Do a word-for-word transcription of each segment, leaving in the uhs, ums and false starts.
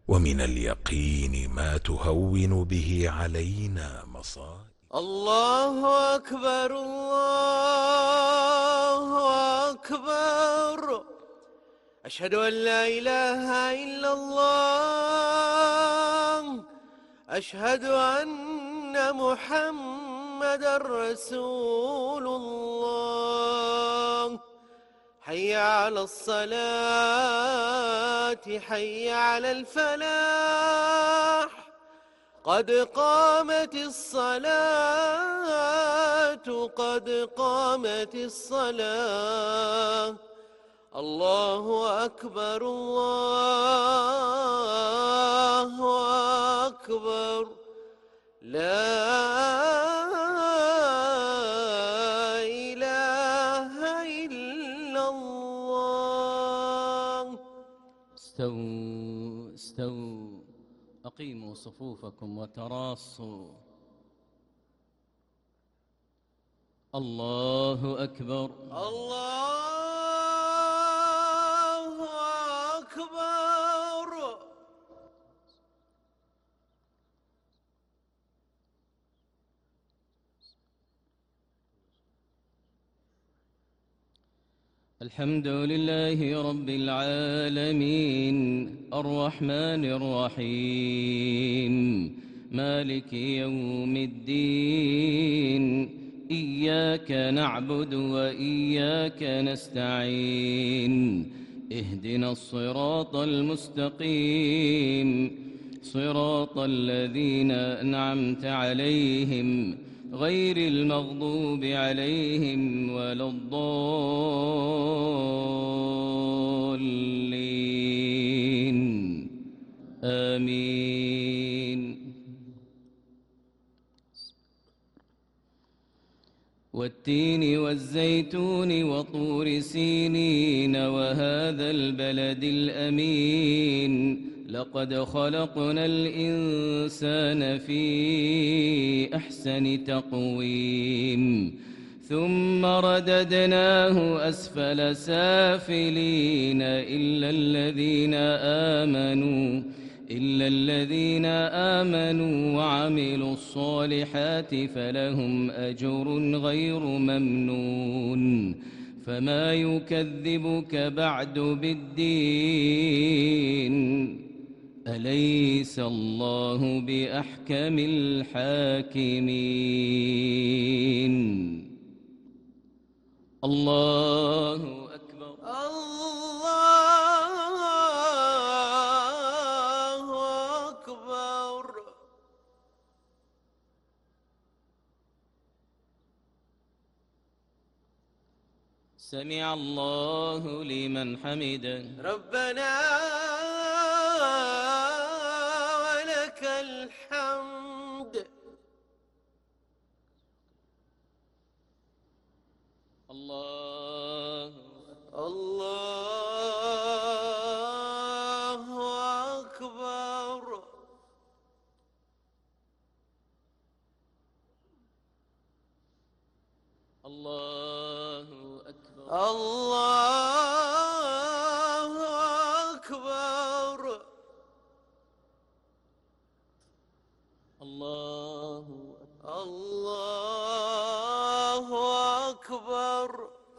ومن اليقين ما تهون به علينا مصائب. الله أكبر الله أكبر، أشهد أن لا إله إلا الله، أشهد أن محمدًا رسول الله. حي على الصلاة، حي على الفلاح، قد قامت الصلاة، قد قامت الصلاة. الله أكبر الله أكبر، لا إله إلا الله. استووا استووا، أقيموا صفوفكم وتراصوا. الله أكبر الله أكبر. الحمد لله رب العالمين، الرحمن الرحيم، مالك يوم الدين. إياك نعبد وإياك نستعين، اهدنا الصراط المستقيم، صراط الذين أنعمت عليهم غير المغضوب عليهم ولا الضالين، آمين. والتين والزيتون وطور سينين وهذا البلد الأمين، لقد خلقنا الإنسان في أحسن تقويم، ثم رددناه أسفل سافلين، إلا الذين آمنوا إلا الذين آمنوا وعملوا الصالحات فلهم أجر غير ممنون. فما يكذبك بعد بالدين، أليس الله بأحكم الحاكمين. الله أكبر الله أكبر. سمع الله لمن حمده. ربنا ولك الحمد. الله الله أكبر. الله أكبر الله أكبر. الله الله أكبر.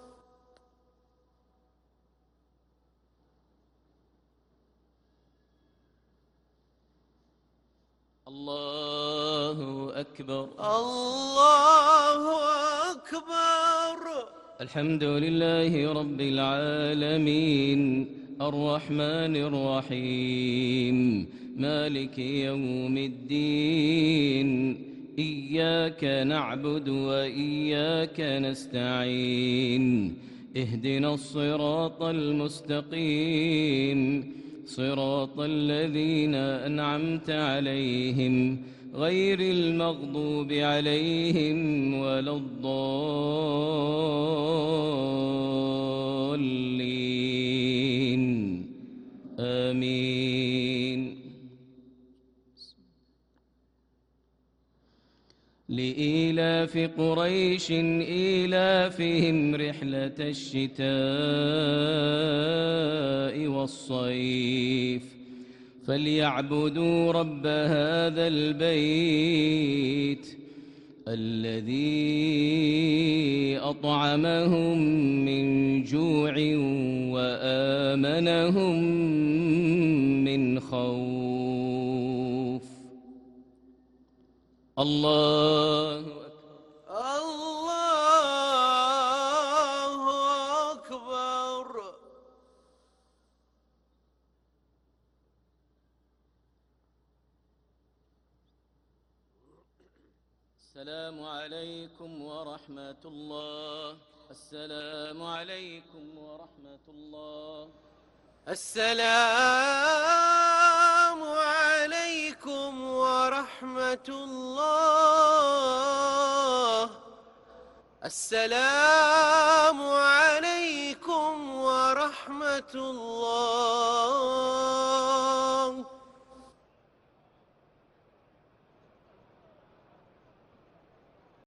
الله أكبر الله أكبر. الحمد لله رب العالمين، الرحمن الرحيم، مالك يوم الدين. إياك نعبد وإياك نستعين، اهدنا الصراط المستقيم، صراط الذين أنعمت عليهم غير المغضوب عليهم ولا الضالين، آمين. لإيلاف قريش إيلافهم رحلة الشتاء والصيف، فليعبدوا رب هذا البيت الذي أطعمهم من جوع وآمنهم من خوف. الله الله أكبر. السلام عليكم ورحمة الله. السلام عليكم ورحمة الله. السلام عليكم ورحمة الله. السلام عليكم ورحمة الله.